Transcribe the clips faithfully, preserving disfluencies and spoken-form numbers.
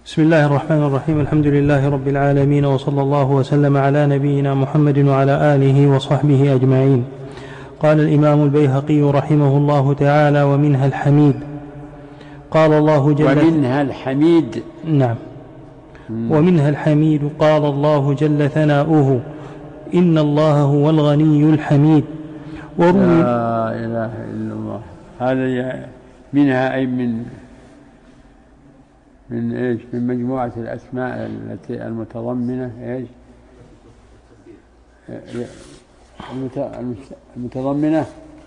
بسم الله الرحمن الرحيم. الحمد لله رب العالمين، وصلى الله وسلم على نبينا محمد وعلى آله وصحبه أجمعين. قال الإمام البيهقي رحمه الله تعالى: ومنها الحميد. قال الله جل ومنها الحميد. نعم. ومنها الحميد. قال الله جل ثناؤه: إن الله هو الغني الحميد. لا إله إلا الله. هذا منها أي من من إيش؟ من مجموعة الأسماء التي المتضمنة إيش؟ المتضمنة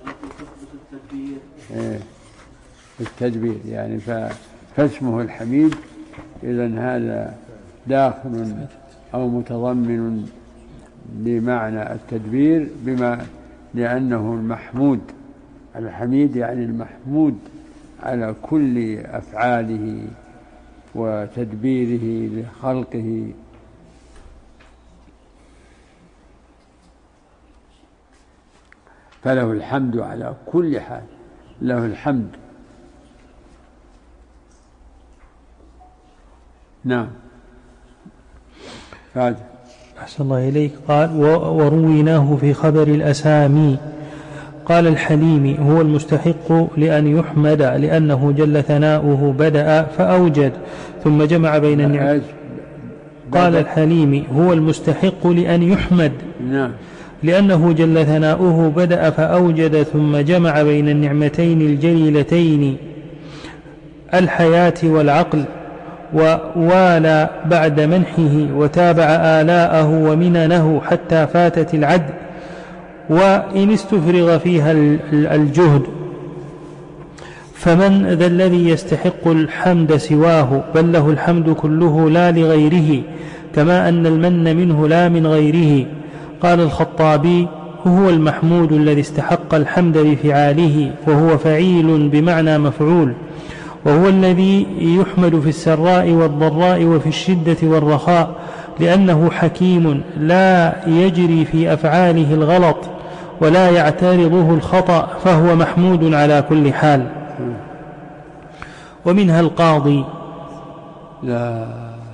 التدبير، يعني فاسمه الحميد. إذن هذا داخل أو متضمن لمعنى التدبير، بما لأنه المحمود. الحميد يعني المحمود على كل أفعاله وتدبيره لخلقه. فله الحمد على كل حال، له الحمد. نعم. هذا أحسن الله إليك. قال: ورويناه في خبر الأسامي. قال الحليمي: هو المستحق لأن يحمد، لأنه جل ثناؤه بدأ فأوجد ثم جمع بين النعم. قال الحليمي: هو المستحق لأن يحمد، لأنه جل ثناؤه بدأ فأوجد ثم جمع بين النعمتين الجليلتين الحياة والعقل، ووالى بعد منحه وتابع آلاءه ومننه حتى فاتت العد، وإن استفرغ فيها الجهد. فمن ذا الذي يستحق الحمد سواه؟ بل له الحمد كله لا لغيره، كما أن المن منه لا من غيره. قال الخطابي: هو المحمود الذي استحق الحمد بفعاله، وهو فعيل بمعنى مفعول، وهو الذي يحمد في السراء والضراء وفي الشدة والرخاء، لأنه حكيم لا يجري في أفعاله الغلط ولا يعترضه الخطأ، فهو محمود على كل حال. ومنها القاضي. لا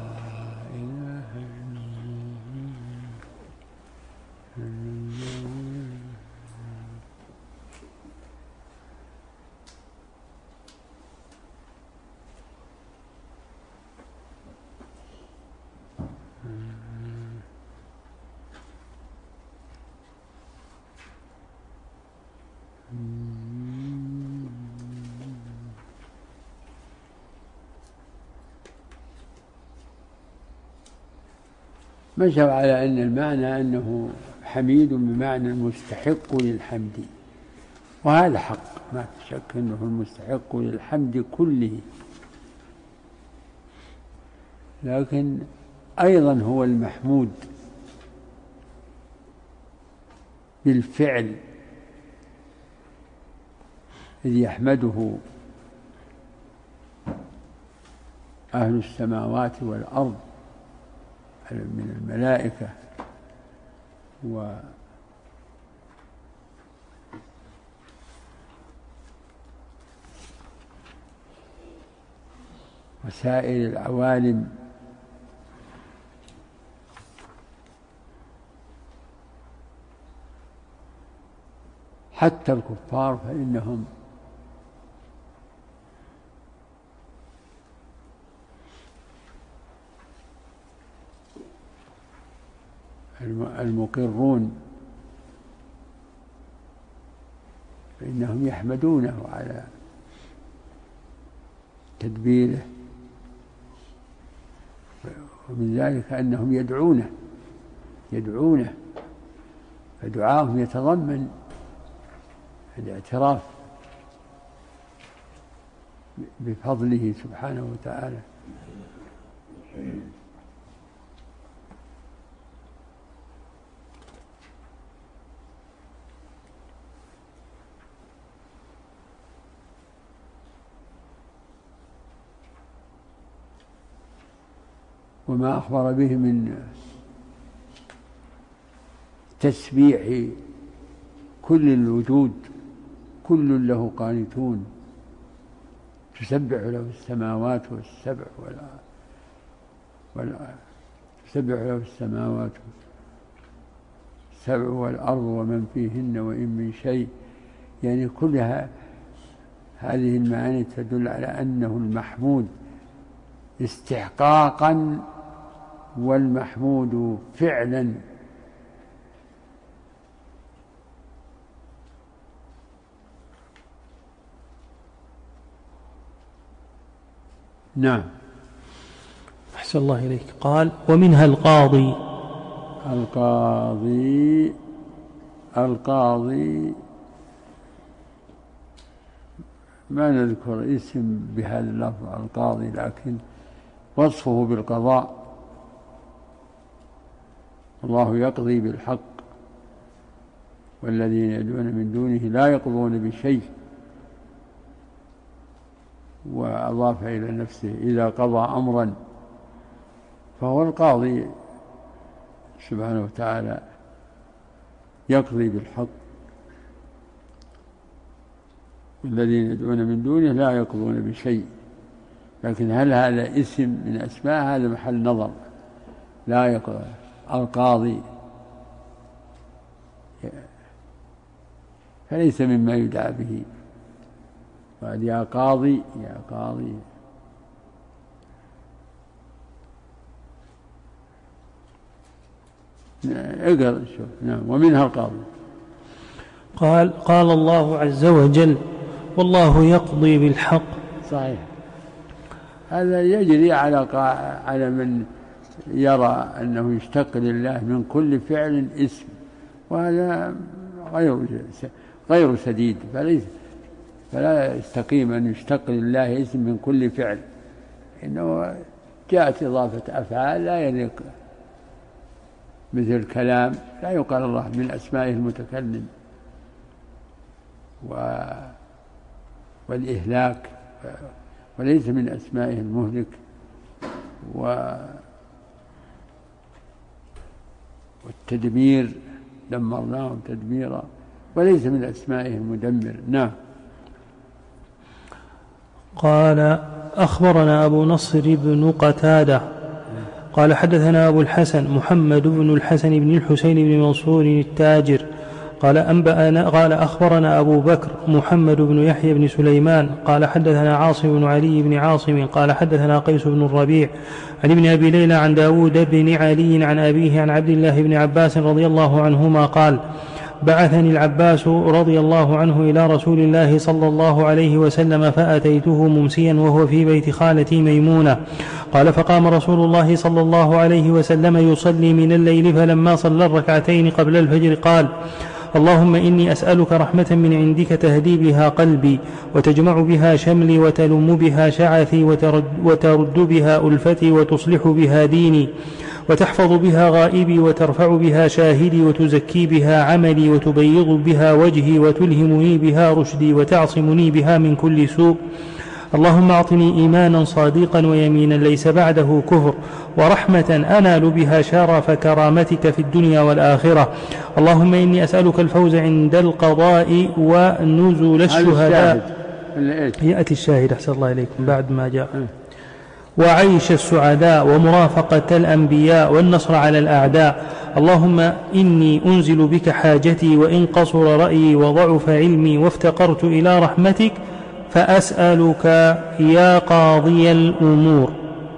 مشوا على أن المعنى أنه حميد بمعنى المستحق للحمد، وهذا حق، ما في شك أنه المستحق للحمد كله، لكن أيضا هو المحمود بالفعل، إذ يحمده أهل السماوات والأرض من الملائكة و وسائر العوالم، حتى الكفار فإنهم المقرون فإنهم يحمدونه على تدبيره، ومن ذلك أنهم يدعونه يدعونه فدعاهم يتضمن الاعتراف بفضله سبحانه وتعالى. وما أخبر به من تسبيح كل الوجود، كل له قانتون، تسبح له السماوات والسبع سبح له السماوات السبع والأرض ومن فيهن وإن من شيء، يعني كلها هذه المعاني تدل على أنه المحمود استحقاقا والمحمود فعلا. نعم. أحسن الله إليك. قال ومنها القاضي. القاضي القاضي ما نذكر اسم بهذا اللفظ القاضي، لكن وصفه بالقضاء. الله يقضي بالحق والذين يدعون من دونه لا يقضون بشيء، وأضاف إلى نفسه إذا قضى أمرا، فهو القاضي سبحانه وتعالى يقضي بالحق، والذين يدعون من دونه لا يقضون بشيء. لكن هل هذا اسم من أسماء؟ هذا محل نظر. لا يقضي القاضي فليس مما يدعى به. قال يا قاضي يا قاضي. اقرأ شوف. نعم. ومنها القاضي. قال قال الله عز وجل والله يقضي بالحق. صحيح. هذا يجري على على من يرى أنه يشتق لله من كل فعل اسم، وهذا غير غير سديد، فليس فلا يستقيم أن يشتق لله اسم من كل فعل، إنه جاءت إضافة أفعال لا يليق، مثل الكلام لا يقال الله من أسمائه المتكلم، و والإهلاك وليس من أسمائه المهلك، و والتدمير دمرناهم تدميرا وليس من أسمائه المدمر. نعم. قال أخبرنا أبو نصر بن قتادة قال حدثنا أبو الحسن محمد بن الحسن بن الحسين بن منصور التاجر قال أنبأنا قال أخبرنا أبو بكر محمد بن يحيى بن سليمان قال حدثنا عاصم بن علي بن عاصم قال حدثنا قيس بن الربيع عن ابن أبي ليلى عن داود بن علي عن أبيه عن عبد الله بن عباس رضي الله عنهما قال بعثني العباس رضي الله عنه إلى رسول الله صلى الله عليه وسلم فأتيته ممسيا وهو في بيت خالتي ميمونة. قال فقام رسول الله صلى الله عليه وسلم يصلي من الليل، فلما صلى الركعتين قبل الفجر قال اللهم إني أسألك رحمة من عندك تهدي بها قلبي وتجمع بها شملي وتلم بها شعثي وترد, وترد بها ألفتي وتصلح بها ديني وتحفظ بها غائبي وترفع بها شاهدي وتزكي بها عملي وتبيض بها وجهي وتلهمني بها رشدي وتعصمني بها من كل سوء. اللهم أعطني إيمانا صادقا ويمينا ليس بعده كفر ورحمة أنال بها شرف كرامتك في الدنيا والآخرة. اللهم إني أسألك الفوز عند القضاء ونزول الشهداء. يأتي الشاهد أحسن الله إليكم بعد ما جاء. وعيش السعداء ومرافقة الأنبياء والنصر على الأعداء. اللهم إني أنزل بك حاجتي وإن قصر رأيي وضعف علمي وافتقرت إلى رحمتك فأسألك يا قاضي الأمور.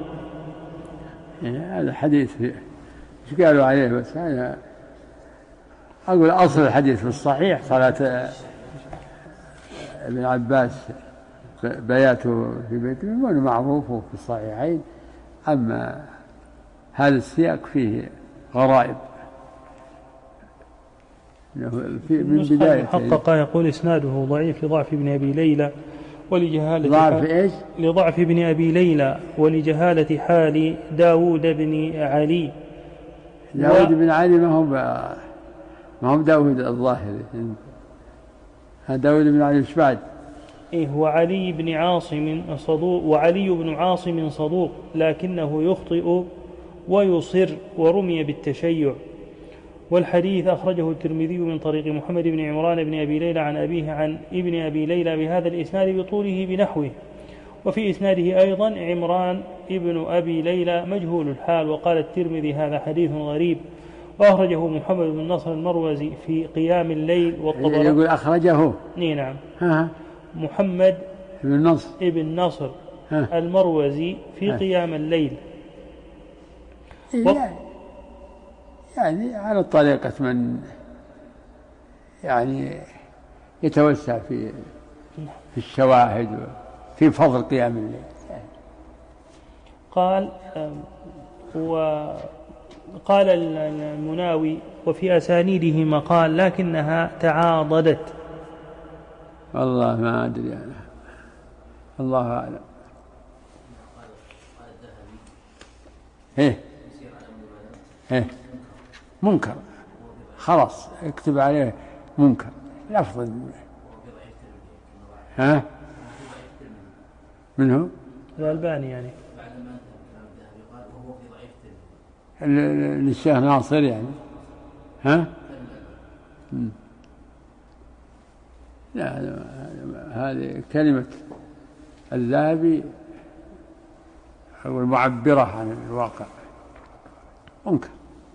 هذا حديث ايش قالوا عليه؟ بس أنا أقول أصل الحديث في الصحيح صلاة ابن عباس بياته في بيت ميمون معروف في الصحيحين، أما هذا السياق فيه غرائب من بداية حقق يقول إسناده ضعيف لضعف ابن أبي ليلى ولجهالة ضعف إيش؟ لضعف ابن أبي ليلى ولجهالة حال داود بن علي. داود و... بن علي ما هو ب... ما هو داود الظاهري، هذا داود بن علي إيش بعد؟ إيه هو علي بن عاصم صدوق، وعلي بن عاصم صدوق لكنه يخطئ ويصر ورمي بالتشيع. والحديث أخرجه الترمذي من طريق محمد بن عمران بن أبي ليلى عن أبيه عن ابن أبي ليلى بهذا الإسناد بطوله بنحوه. وفي إسناده أيضا عمران ابن أبي ليلى مجهول الحال. وقال الترمذي هذا حديث غريب. وأخرجه محمد بن نصر المروزي في قيام الليل والطبراني. يقول أخرجه نعم ها. محمد بن نصر ابن نصر ها. المروزي في ها. قيام الليل. يعني, يعني على طريقة من يعني يتوسع في في الشواهد في فضل قيام الليل. قال وقال المناوي وفي أسانيده مقال لكنها تعاضدت. والله ما أدري أنا، الله أعلم. إيه إيه منكر، خلاص اكتب عليه منكر لفظ. ها منه الألباني يعني للشيخ ناصر يعني. ها لا هذه كلمة الذهبي أو المعبرة عن الواقع منكر.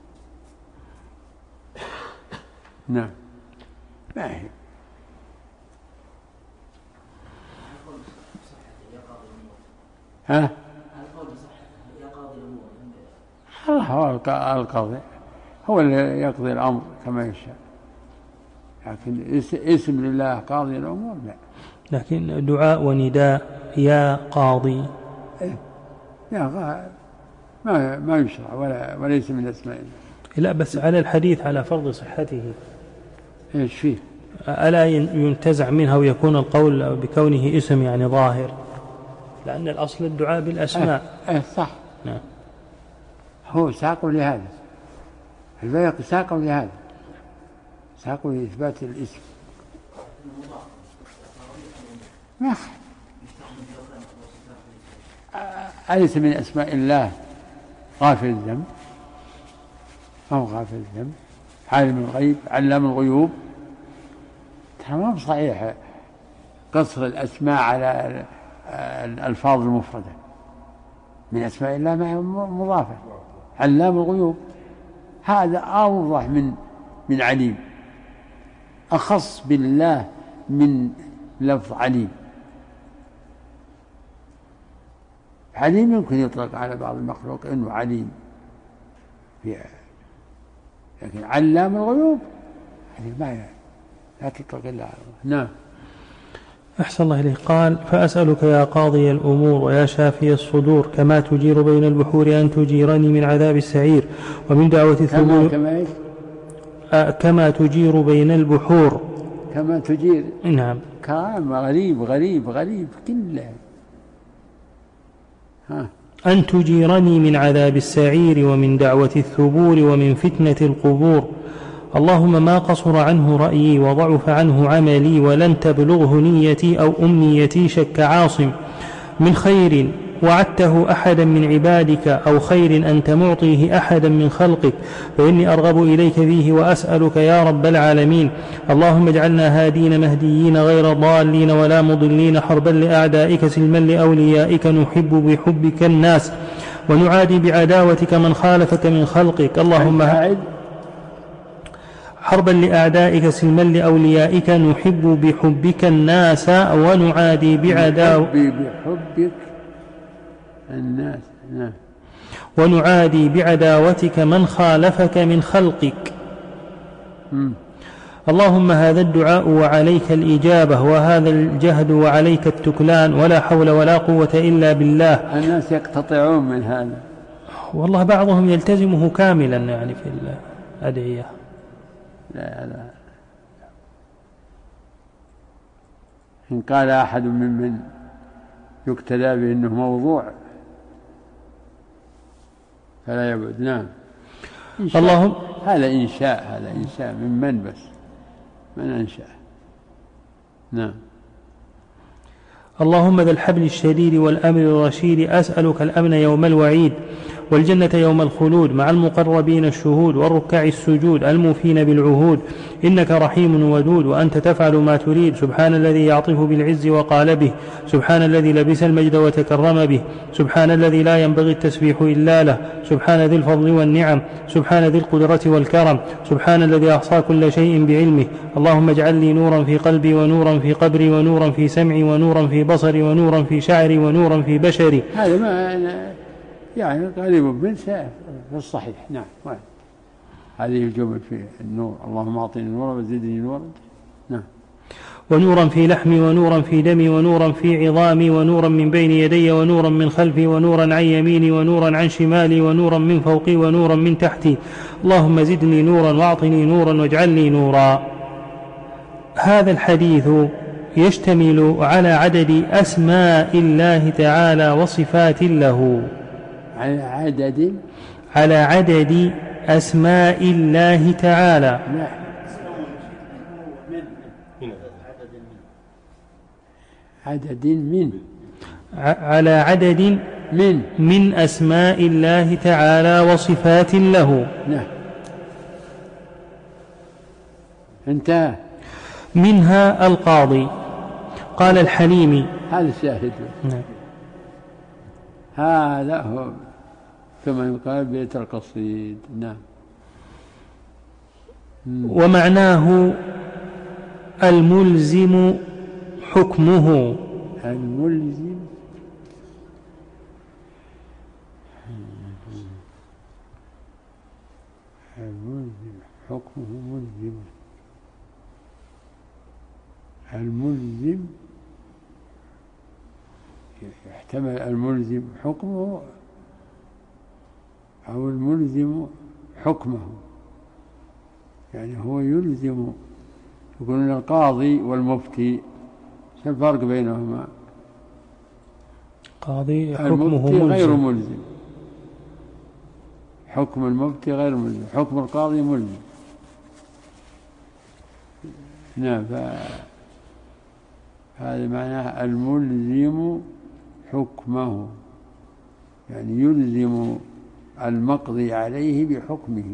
نعم ما هي ها الله هو القاضي، هو اللي يقضي الأمر كما يشاء، لكن اسم لله قاضي الأمور لا. لكن دعاء ونداء يا قاضي يا ما ما يشرع ولا وليس من أسماء الله. لا بس على الحديث على فرض صحته ايش فيه؟ ألا ينتزع منها ويكون القول بكونه اسم يعني ظاهر، لأن الأصل الدعاء بالأسماء. اه, اه صح. نعم هو ساقوا لهذا، البيهقي ساقوا لهذا، ساقوا لإثبات الاسم. ما أليس من أسماء الله غافل الذنب أو غافل الذنب، عالم الغيب، علام الغيوب؟ ترى ما بصحيح قصر الأسماء على الألفاظ المفردة. من أسماء الله ما مضافة، علام الغيوب هذا أوضح من من عليم، أخص بالله من لفظ عليم. عليم يمكن يطلق على بعض المخلوق إنه عليم، لكن علام الغيوب يعني ما لا تطلق إلا على الله. نعم. أحسن الله إليه. قال فأسألك يا قاضي الأمور ويا شافي الصدور كما تجير بين البحور أن تجيرني من عذاب السعير ومن دعوة الثبور. كما, كما, كما تجير بين البحور. كما تجير. نعم. كلام غريب غريب غريب كله. ها. أن تجيرني من عذاب السعير ومن دعوة الثبور ومن فتنة القبور. اللهم ما قصر عنه رأيي وضعف عنه عملي ولن تبلغه نيتي أو أمنيتي شك عاصم من خير وعدته أحدا من عبادك أو خير أنت معطيه أحدا من خلقك فإني أرغب إليك فيه وأسألك يا رب العالمين. اللهم اجعلنا هادين مهديين غير ضالين ولا مضلين حربا لأعدائك سلما لأوليائك نحب بحبك الناس ونعادي بعداوتك من خالفك من خلقك. اللهم حربا لأعدائك سلما لأوليائك نحب بحبك الناس ونعادي بعداوتك بحبك الناس. نعم. ونعادي بعداوتك من خالفك من خلقك. م. اللهم هذا الدعاء وعليك الإجابة وهذا الجهد وعليك التكلان ولا حول ولا قوة إلا بالله. الناس يقتطعون من هذا، والله بعضهم يلتزمه كاملا يعني في الأدعية. لا لا إن قال أحد ممن يقتدى به إنه موضوع فلا يبعد. نعم. اللهم هذا إنشاء، هذا إنشاء من من بس من أنشأ. نعم. اللهم ذا الحبل الشديد والأمر الرشيد أسألك الأمن يوم الوعيد والجنة يوم الخلود مع المقربين الشهود والركع السجود الموفين بالعهود. إنك رحيم ودود وأنت تفعل ما تريد. سبحان الذي يعطف بالعز وقال به، سبحان الذي لبس المجد وتكرم به، سبحان الذي لا ينبغي التسبيح إلا له، سبحان ذي الفضل والنعم، سبحان ذي القدرة والكرم، سبحان الذي أحصى كل شيء بعلمه. اللهم اجعل لي نورا في قلبي ونورا في قبري ونورا في سمعي ونورا في بصري ونورا في شعري ونورا في بشري. هذا ما يعني قريب من في الصحيح. نعم، هذه الجمل في النور، اللهم أعطني نورا وزدني نورا. نعم. ونورا في لحمي ونورا في دمي ونورا في عظامي ونورا من بين يدي ونورا من خلفي ونورا عن يميني ونورا عن شمالي ونورا من فوقي ونورا من تحتي. اللهم زدني نورا واعطني نورا واجعلني نورا. هذا الحديث يشتمل على عدد أسماء الله تعالى وصفات له، على عدد على عدد أسماء الله تعالى، عدد من على عدد من من أسماء الله تعالى وصفات له. نعم. انتهى. منها القاضي. قال الحليمي. هذا الشاهد. نعم. هذا هو كما يقال بيت القصيد. نعم. ومعناه الملزم حكمه. الملزم الملزم حكمه ملزم. الملزم يحتمل الملزم حكمه أو الملزم حكمه، يعني هو يلزم. يقولون القاضي والمفتي، شو الفرق بينهما؟ قاضي حكمه ملزم، غير ملزم. حكم المفتي غير ملزم، حكم القاضي ملزم. نعم. هذا معناه الملزم حكمه، يعني يلزم المقضي عليه بحكمه.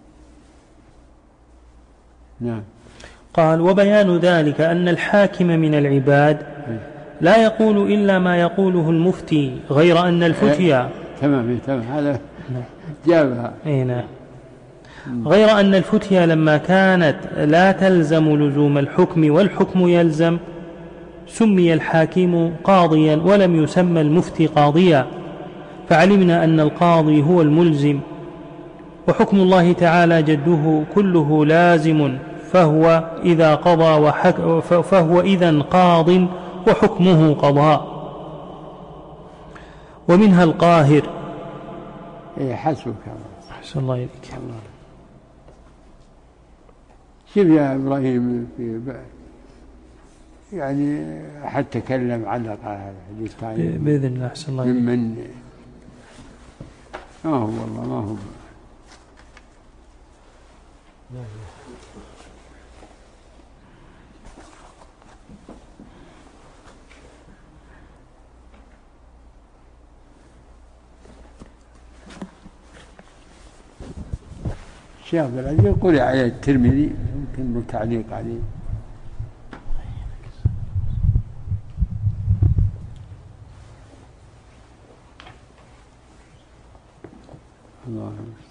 نعم. قال: وبيان ذلك أن الحاكم من العباد لا يقول إلا ما يقوله المفتي، غير أن الفتيا تمام تمام هذا جابها. نعم. غير أن الفتيا لما كانت لا تلزم لزوم الحكم والحكم يلزم، سمي الحاكم قاضيا ولم يسمى المفتي قاضيا، فعلمنا أن القاضي هو الملزم. وحكم الله تعالى جده كله لازم، فهو إذا قضى وحك فهو إذن قاض وحكمه قضاء. ومنها القاهر. إيه حسبك. أحسن الله إليك. شوف يا إبراهيم، في يعني أحد تكلم علق على هذا الحديث بإذن الله. أحسن الله إليك. من ما هو والله ما هو الشيخ عبد العزيز يقول عليه الترمذي، يمكن له تعليق عليه. الله